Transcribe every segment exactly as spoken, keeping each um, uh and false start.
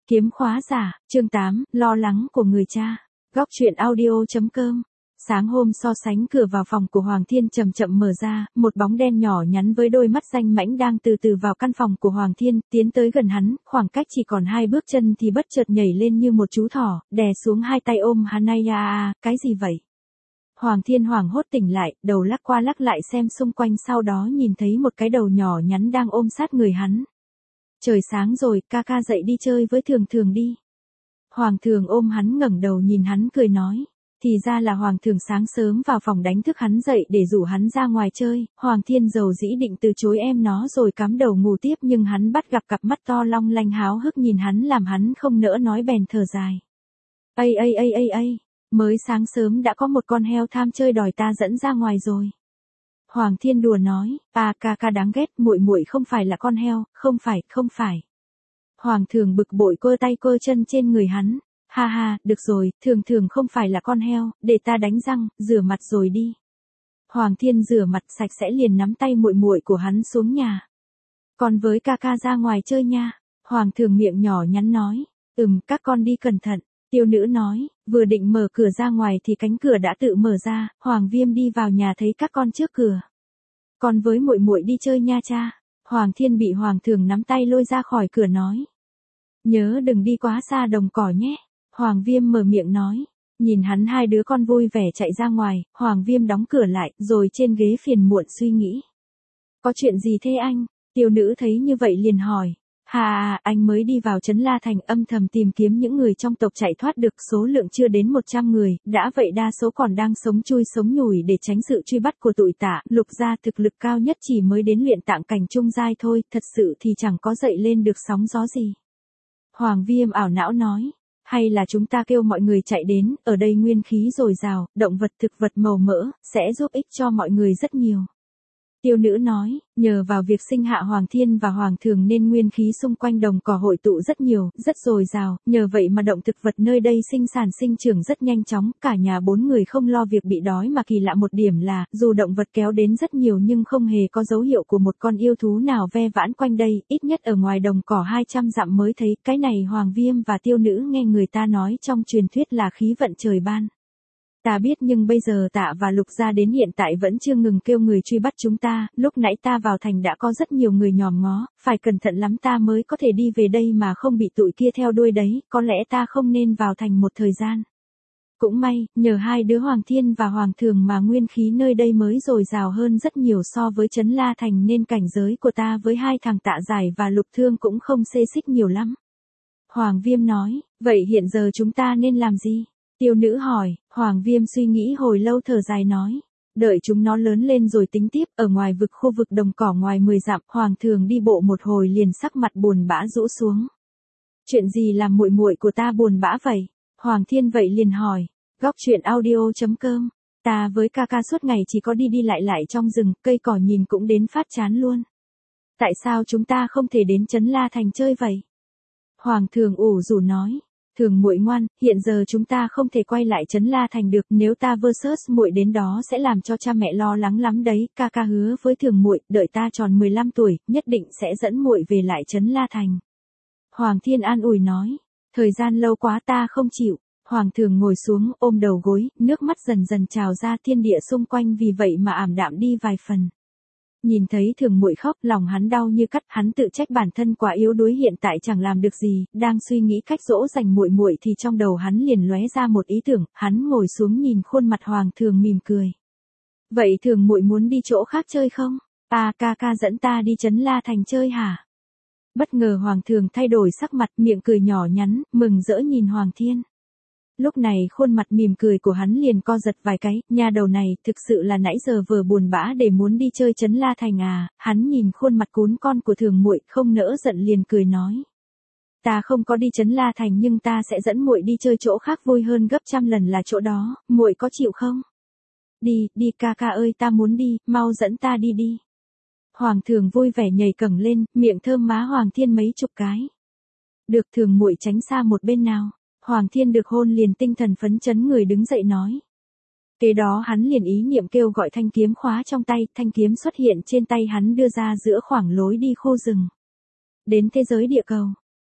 Kiếm khóa giả, chương tám, lo lắng của người cha. Góc truyện audio.com. Sáng hôm so sánh cửa vào phòng của Hoàng Thiên chậm chậm mở ra, một bóng đen nhỏ nhắn với đôi mắt danh mãnh đang từ từ vào căn phòng của Hoàng Thiên, tiến tới gần hắn, khoảng cách chỉ còn hai bước chân thì bất chợt nhảy lên như một chú thỏ, đè xuống hai tay ôm hắn. Ai à à, cái gì vậy? Hoàng Thiên hoảng hốt tỉnh lại, đầu lắc qua lắc lại xem xung quanh, sau đó nhìn thấy một cái đầu nhỏ nhắn đang ôm sát người hắn. Trời sáng rồi, ca ca dậy đi chơi với Thường Thường đi. Hoàng Thường ôm hắn ngẩng đầu nhìn hắn cười nói. Thì ra là Hoàng Thường sáng sớm vào phòng đánh thức hắn dậy để rủ hắn ra ngoài chơi. Hoàng Thiên dầu dĩ định từ chối em nó rồi cắm đầu ngủ tiếp, nhưng hắn bắt gặp cặp mắt to long lanh háo hức nhìn hắn làm hắn không nỡ nói, bèn thở dài. Ây ây ây ây ây, mới sáng sớm đã có một con heo tham chơi đòi ta dẫn ra ngoài rồi. Hoàng Thiên đùa nói, à ca ca đáng ghét, muội muội không phải là con heo, không phải, không phải. Hoàng Thường bực bội cơ tay cơ chân trên người hắn, ha ha, được rồi, Thường Thường không phải là con heo, để ta đánh răng, rửa mặt rồi đi. Hoàng Thiên rửa mặt sạch sẽ liền nắm tay muội muội của hắn xuống nhà. Còn với ca ca ra ngoài chơi nha. Hoàng Thường miệng nhỏ nhắn nói, ừm, các con đi cẩn thận. Tiêu nữ nói, vừa định mở cửa ra ngoài thì cánh cửa đã tự mở ra, Hoàng Viêm đi vào nhà thấy các con trước cửa. Còn với muội muội đi chơi nha cha. Hoàng Thiên bị Hoàng Thường nắm tay lôi ra khỏi cửa nói. Nhớ đừng đi quá xa đồng cỏ nhé. Hoàng Viêm mở miệng nói. Nhìn hắn hai đứa con vui vẻ chạy ra ngoài, Hoàng Viêm đóng cửa lại, rồi trên ghế phiền muộn suy nghĩ. Có chuyện gì thế anh? Tiêu nữ thấy như vậy liền hỏi. Hà à, anh mới đi vào trấn La Thành âm thầm tìm kiếm những người trong tộc chạy thoát được, số lượng chưa đến một trăm người, đã vậy đa số còn đang sống chui sống nhủi để tránh sự truy bắt của tụi Tạ. Lục gia thực lực cao nhất chỉ mới đến luyện tạng cảnh trung giai thôi, thật sự thì chẳng có dậy lên được sóng gió gì. Hoàng Viêm ảo não nói, hay là chúng ta kêu mọi người chạy đến, ở đây nguyên khí dồi dào, động vật thực vật màu mỡ, sẽ giúp ích cho mọi người rất nhiều. Tiêu nữ nói, nhờ vào việc sinh hạ Hoàng Thiên và Hoàng Thường nên nguyên khí xung quanh đồng cỏ hội tụ rất nhiều, rất dồi dào, nhờ vậy mà động thực vật nơi đây sinh sản sinh trưởng rất nhanh chóng, cả nhà bốn người không lo việc bị đói, mà kỳ lạ một điểm là, dù động vật kéo đến rất nhiều nhưng không hề có dấu hiệu của một con yêu thú nào ve vãn quanh đây, ít nhất ở ngoài đồng cỏ hai trăm dặm mới thấy. Cái này Hoàng Viêm và Tiêu nữ nghe người ta nói trong truyền thuyết là khí vận trời ban. Ta biết, nhưng bây giờ Tạ và Lục gia đến hiện tại vẫn chưa ngừng kêu người truy bắt chúng ta, lúc nãy ta vào thành đã có rất nhiều người nhòm ngó, phải cẩn thận lắm ta mới có thể đi về đây mà không bị tụi kia theo đuôi đấy, có lẽ ta không nên vào thành một thời gian. Cũng may, nhờ hai đứa Hoàng Thiên và Hoàng Thường mà nguyên khí nơi đây mới dồi dào hơn rất nhiều so với trấn La Thành, nên cảnh giới của ta với hai thằng Tạ Giải và Lục Thương cũng không xê xích nhiều lắm. Hoàng Viêm nói, vậy hiện giờ chúng ta nên làm gì? Tiêu nữ hỏi. Hoàng Viêm suy nghĩ hồi lâu thở dài nói. Đợi chúng nó lớn lên rồi tính tiếp. Ở ngoài vực khu vực đồng cỏ ngoài mười dặm, Hoàng Thường đi bộ một hồi liền sắc mặt buồn bã rũ xuống. Chuyện gì làm muội muội của ta buồn bã vậy? Hoàng Thiên vậy liền hỏi. Góc truyện audio.com. Ta với ca ca suốt ngày chỉ có đi đi lại lại trong rừng, cây cỏ nhìn cũng đến phát chán luôn. Tại sao chúng ta không thể đến trấn La Thành chơi vậy? Hoàng Thường ủ rũ nói. Thường muội ngoan, hiện giờ chúng ta không thể quay lại trấn La Thành được, nếu ta versus muội đến đó sẽ làm cho cha mẹ lo lắng lắm đấy. Ca ca hứa với Thường muội, đợi ta tròn mười lăm tuổi, nhất định sẽ dẫn muội về lại trấn La Thành. Hoàng Thiên an ủi nói, thời gian lâu quá ta không chịu. Hoàng Thường ngồi xuống ôm đầu gối, nước mắt dần dần trào ra, thiên địa xung quanh vì vậy mà ảm đạm đi vài phần. Nhìn thấy Thường muội khóc, lòng hắn đau như cắt, hắn tự trách bản thân quá yếu đuối, hiện tại chẳng làm được gì, đang suy nghĩ cách dỗ dành muội muội thì trong đầu hắn liền lóe ra một ý tưởng, hắn ngồi xuống nhìn khuôn mặt Hoàng Thường mỉm cười. Vậy Thường muội muốn đi chỗ khác chơi không? À ca ca dẫn ta đi trấn La Thành chơi hả? Bất ngờ Hoàng Thường thay đổi sắc mặt, miệng cười nhỏ nhắn, mừng rỡ nhìn Hoàng Thiên. Lúc này khuôn mặt mỉm cười của hắn liền co giật vài cái, nhà đầu này thực sự là nãy giờ vừa buồn bã để muốn đi chơi trấn La Thành à? Hắn nhìn khuôn mặt cún con của Thường muội không nỡ giận liền cười nói. Ta không có đi trấn La Thành nhưng ta sẽ dẫn muội đi chơi chỗ khác vui hơn gấp trăm lần là chỗ đó, muội có chịu không? Đi, đi ca ca ơi, ta muốn đi, mau dẫn ta đi đi. Hoàng Thường vui vẻ nhảy cẳng lên, miệng thơm má Hoàng Thiên mấy chục cái. Được, Thường muội tránh xa một bên nào. Hoàng Thiên được hôn liền tinh thần phấn chấn người đứng dậy nói. Kế đó hắn liền ý niệm kêu gọi thanh kiếm khóa trong tay, thanh kiếm xuất hiện trên tay hắn đưa ra giữa khoảng lối đi khu rừng. Đến thế giới địa cầu.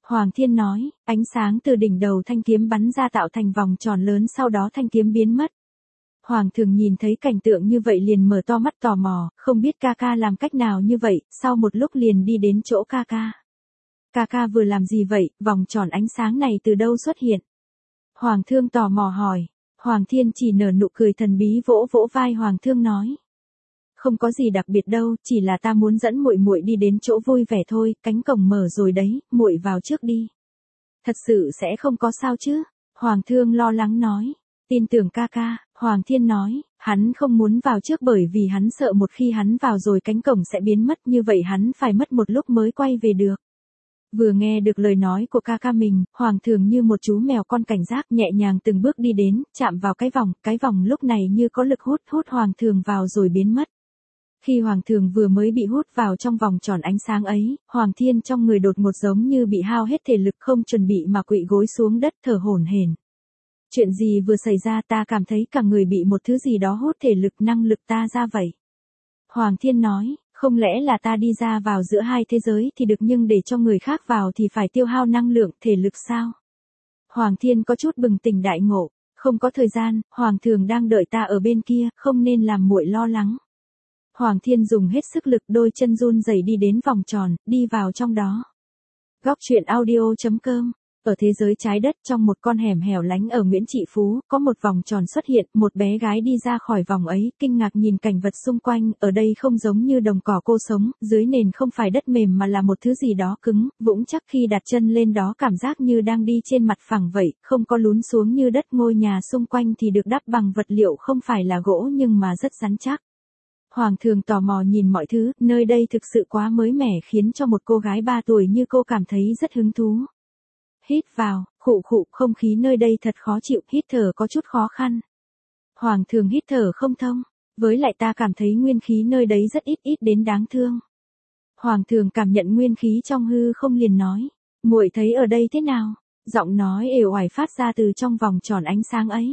Hoàng Thiên nói, ánh sáng từ đỉnh đầu thanh kiếm bắn ra tạo thành vòng tròn lớn, sau đó thanh kiếm biến mất. Hoàng Thường nhìn thấy cảnh tượng như vậy liền mở to mắt tò mò, không biết ca ca làm cách nào như vậy, sau một lúc liền đi đến chỗ ca ca. Ca ca vừa làm gì vậy, vòng tròn ánh sáng này từ đâu xuất hiện? Hoàng Thương tò mò hỏi. Hoàng Thiên chỉ nở nụ cười thần bí vỗ vỗ vai Hoàng Thương nói. Không có gì đặc biệt đâu, chỉ là ta muốn dẫn muội muội đi đến chỗ vui vẻ thôi, cánh cổng mở rồi đấy, muội vào trước đi. Thật sự sẽ không có sao chứ? Hoàng Thương lo lắng nói. Tin tưởng ca ca, Hoàng Thiên nói, hắn không muốn vào trước bởi vì hắn sợ một khi hắn vào rồi cánh cổng sẽ biến mất, như vậy hắn phải mất một lúc mới quay về được. Vừa nghe được lời nói của ca ca mình, Hoàng Thường như một chú mèo con cảnh giác nhẹ nhàng từng bước đi đến, chạm vào cái vòng, cái vòng lúc này như có lực hút hút Hoàng Thường vào rồi biến mất. Khi Hoàng Thường vừa mới bị hút vào trong vòng tròn ánh sáng ấy, Hoàng Thiên trong người đột ngột giống như bị hao hết thể lực, không chuẩn bị mà quỵ gối xuống đất thở hổn hển. Chuyện gì vừa xảy ra, ta cảm thấy cả người bị một thứ gì đó hút thể lực năng lực ta ra vậy. Hoàng Thiên nói, không lẽ là ta đi ra vào giữa hai thế giới thì được nhưng để cho người khác vào thì phải tiêu hao năng lượng, thể lực sao? Hoàng Thiên có chút bừng tỉnh đại ngộ, không có thời gian, Hoàng Thường đang đợi ta ở bên kia, không nên làm muội lo lắng. Hoàng Thiên dùng hết sức lực, đôi chân run rẩy đi đến vòng tròn, đi vào trong đó. Góc truyện audio chấm com. Ở thế giới trái đất, trong một con hẻm hẻo lánh ở Nguyễn Trị Phú, có một vòng tròn xuất hiện, một bé gái đi ra khỏi vòng ấy, kinh ngạc nhìn cảnh vật xung quanh, ở đây không giống như đồng cỏ cô sống, dưới nền không phải đất mềm mà là một thứ gì đó cứng, vững chắc, khi đặt chân lên đó cảm giác như đang đi trên mặt phẳng vậy, không có lún xuống như đất, ngôi nhà xung quanh thì được đắp bằng vật liệu không phải là gỗ nhưng mà rất rắn chắc. Hoàng Thường tò mò nhìn mọi thứ, nơi đây thực sự quá mới mẻ khiến cho một cô gái ba tuổi như cô cảm thấy rất hứng thú. Hít vào, khụ khụ, không khí nơi đây thật khó chịu, hít thở có chút khó khăn. Hoàng Thường hít thở không thông, với lại ta cảm thấy nguyên khí nơi đấy rất ít, ít đến đáng thương. Hoàng Thường cảm nhận nguyên khí trong hư không liền nói, muội thấy ở đây thế nào? Giọng nói ề oải phát ra từ trong vòng tròn ánh sáng ấy.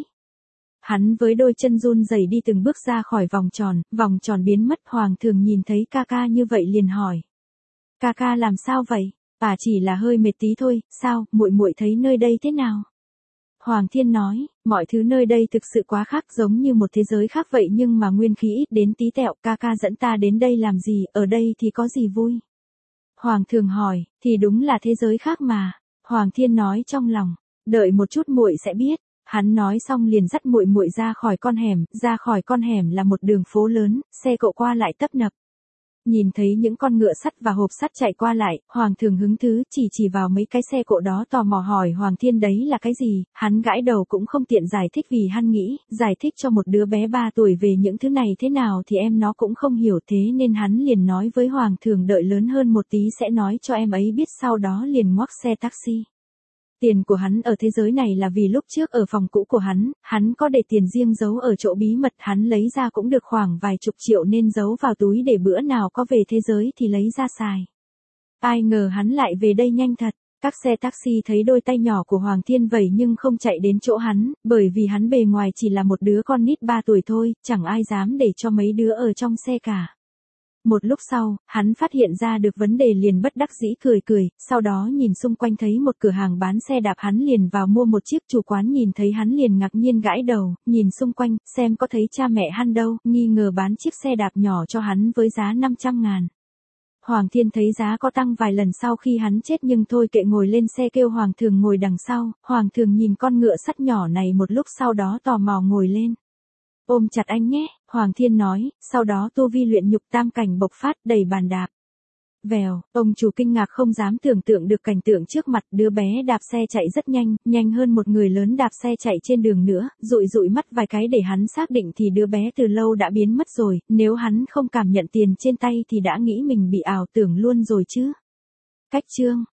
Hắn với đôi chân run rẩy đi từng bước ra khỏi vòng tròn, vòng tròn biến mất. Hoàng Thường nhìn thấy ca ca như vậy liền hỏi. Ca ca làm sao vậy? À chỉ là hơi mệt tí thôi, sao, muội muội thấy nơi đây thế nào? Hoàng Thiên nói, mọi thứ nơi đây thực sự quá khác, giống như một thế giới khác vậy nhưng mà nguyên khí ít đến tí tẹo, ca ca dẫn ta đến đây làm gì, ở đây thì có gì vui? Hoàng Thường hỏi, thì đúng là thế giới khác mà. Hoàng Thiên nói trong lòng, đợi một chút muội sẽ biết. Hắn nói xong liền dắt muội muội ra khỏi con hẻm, ra khỏi con hẻm là một đường phố lớn, xe cộ qua lại tấp nập. Nhìn thấy những con ngựa sắt và hộp sắt chạy qua lại, Hoàng Thường hứng thú chỉ chỉ vào mấy cái xe cộ đó, tò mò hỏi Hoàng Thiên đấy là cái gì, hắn gãi đầu cũng không tiện giải thích vì hắn nghĩ, giải thích cho một đứa bé ba tuổi về những thứ này thế nào thì em nó cũng không hiểu, thế nên hắn liền nói với Hoàng Thường đợi lớn hơn một tí sẽ nói cho em ấy biết, sau đó liền ngoắc xe taxi. Tiền của hắn ở thế giới này là vì lúc trước ở phòng cũ của hắn, hắn có để tiền riêng giấu ở chỗ bí mật, hắn lấy ra cũng được khoảng vài chục triệu nên giấu vào túi để bữa nào có về thế giới thì lấy ra xài. Ai ngờ hắn lại về đây nhanh thật, các xe taxi thấy đôi tay nhỏ của Hoàng Thiên vẩy nhưng không chạy đến chỗ hắn, bởi vì hắn bề ngoài chỉ là một đứa con nít ba tuổi thôi, chẳng ai dám để cho mấy đứa ở trong xe cả. Một lúc sau, hắn phát hiện ra được vấn đề liền bất đắc dĩ cười cười, sau đó nhìn xung quanh thấy một cửa hàng bán xe đạp hắn liền vào mua một chiếc, chủ quán nhìn thấy hắn liền ngạc nhiên gãi đầu, nhìn xung quanh, xem có thấy cha mẹ hắn đâu, nghi ngờ bán chiếc xe đạp nhỏ cho hắn với giá năm trăm ngàn. Hoàng Thiên thấy giá có tăng vài lần sau khi hắn chết nhưng thôi kệ, ngồi lên xe kêu Hoàng Thường ngồi đằng sau, Hoàng Thường nhìn con ngựa sắt nhỏ này một lúc sau đó tò mò ngồi lên. Ôm chặt anh nhé, Hoàng Thiên nói, sau đó tu vi luyện nhục tam cảnh bộc phát, đẩy bàn đạp. Vèo, ông chủ kinh ngạc không dám tưởng tượng được cảnh tượng trước mặt, đứa bé đạp xe chạy rất nhanh, nhanh hơn một người lớn đạp xe chạy trên đường nữa, dụi dụi mắt vài cái để hắn xác định thì đứa bé từ lâu đã biến mất rồi, nếu hắn không cảm nhận tiền trên tay thì đã nghĩ mình bị ảo tưởng luôn rồi chứ. Cách chương